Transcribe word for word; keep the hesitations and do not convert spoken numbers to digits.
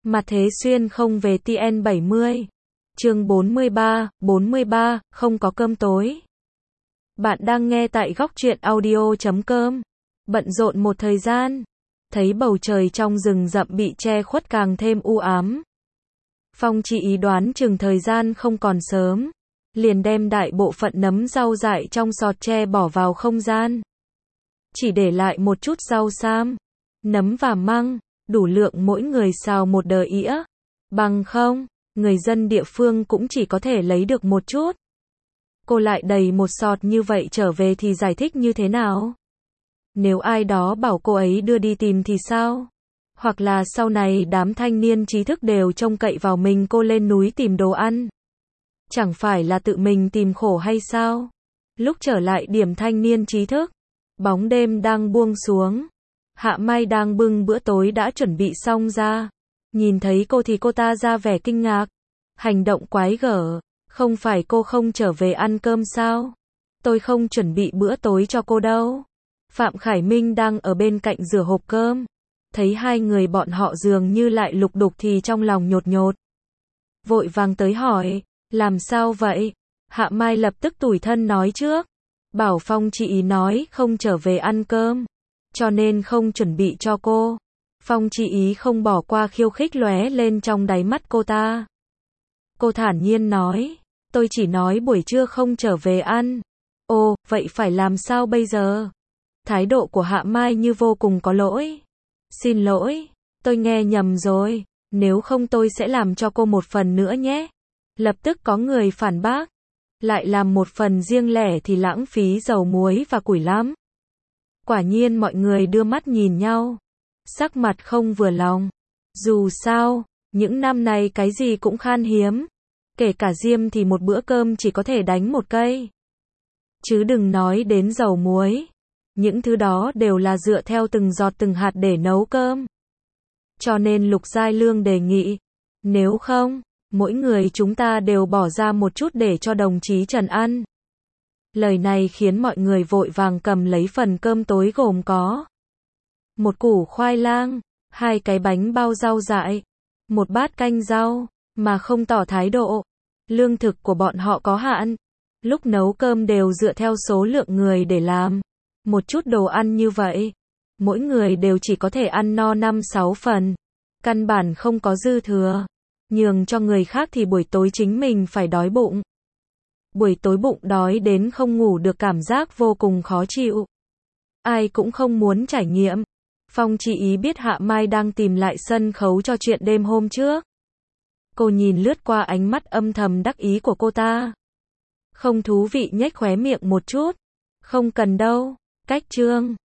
Mặt Thế Xuyên không về T N bảy mươi. Chương bốn mươi ba, bốn mươi ba, không có cơm tối. Bạn đang nghe tại góc truyện audio chấm com. Bận rộn một thời gian, thấy bầu trời trong rừng rậm bị che khuất càng thêm u ám. Phong Chỉ Ý đoán chừng thời gian không còn sớm, liền đem đại bộ phận nấm rau dại trong sọt tre bỏ vào không gian. Chỉ để lại một chút rau sam, nấm và măng, đủ lượng mỗi người xào một đờ ĩa. Bằng không, người dân địa phương cũng chỉ có thể lấy được một chút. Cô lại đầy một sọt như vậy trở về thì giải thích như thế nào? Nếu ai đó bảo cô ấy đưa đi tìm thì sao? Hoặc là sau này đám thanh niên trí thức đều trông cậy vào mình cô lên núi tìm đồ ăn. Chẳng phải là tự mình tìm khổ hay sao? Lúc trở lại điểm thanh niên trí thức, bóng đêm đang buông xuống. Hạ Mai đang bưng bữa tối đã chuẩn bị xong ra. Nhìn thấy cô thì cô ta ra vẻ kinh ngạc. Hành động quái gở. Không phải cô không trở về ăn cơm sao? Tôi không chuẩn bị bữa tối cho cô đâu. Phạm Khải Minh đang ở bên cạnh rửa hộp cơm. Thấy hai người bọn họ dường như lại lục đục thì trong lòng nhột nhột. Vội vàng tới hỏi, làm sao vậy? Hạ Mai lập tức tủi thân nói trước. Bảo Phong Chỉ Ý nói không trở về ăn cơm, cho nên không chuẩn bị cho cô. Phong Chỉ Ý không bỏ qua khiêu khích lóe lên trong đáy mắt cô ta. Cô thản nhiên nói, tôi chỉ nói buổi trưa không trở về ăn. Ồ, vậy phải làm sao bây giờ? Thái độ của Hạ Mai như vô cùng có lỗi. Xin lỗi, tôi nghe nhầm rồi, nếu không tôi sẽ làm cho cô một phần nữa nhé. Lập tức có người phản bác. Lại làm một phần riêng lẻ thì lãng phí dầu muối và củi lắm. Quả nhiên mọi người đưa mắt nhìn nhau. Sắc mặt không vừa lòng. Dù sao, những năm này cái gì cũng khan hiếm. Kể cả diêm thì một bữa cơm chỉ có thể đánh một cây. Chứ đừng nói đến dầu muối. Những thứ đó đều là dựa theo từng giọt từng hạt để nấu cơm. Cho nên Lục Giai Lương đề nghị, nếu không, mỗi người chúng ta đều bỏ ra một chút để cho đồng chí Trần ăn. Lời này khiến mọi người vội vàng cầm lấy phần cơm tối gồm có một củ khoai lang, hai cái bánh bao rau dại, một bát canh rau, mà không tỏ thái độ. Lương thực của bọn họ có hạn. Lúc nấu cơm đều dựa theo số lượng người để làm. Một chút đồ ăn như vậy, mỗi người đều chỉ có thể ăn no năm sáu phần. Căn bản không có dư thừa. Nhường cho người khác thì buổi tối chính mình phải đói bụng. Buổi tối bụng đói đến không ngủ được cảm giác vô cùng khó chịu. Ai cũng không muốn trải nghiệm. Phong Chỉ Ý biết Hạ Mai đang tìm lại sân khấu cho chuyện đêm hôm trước. Cô nhìn lướt qua ánh mắt âm thầm đắc ý của cô ta. Không thú vị nhếch khóe miệng một chút. Không cần đâu. Cách chương.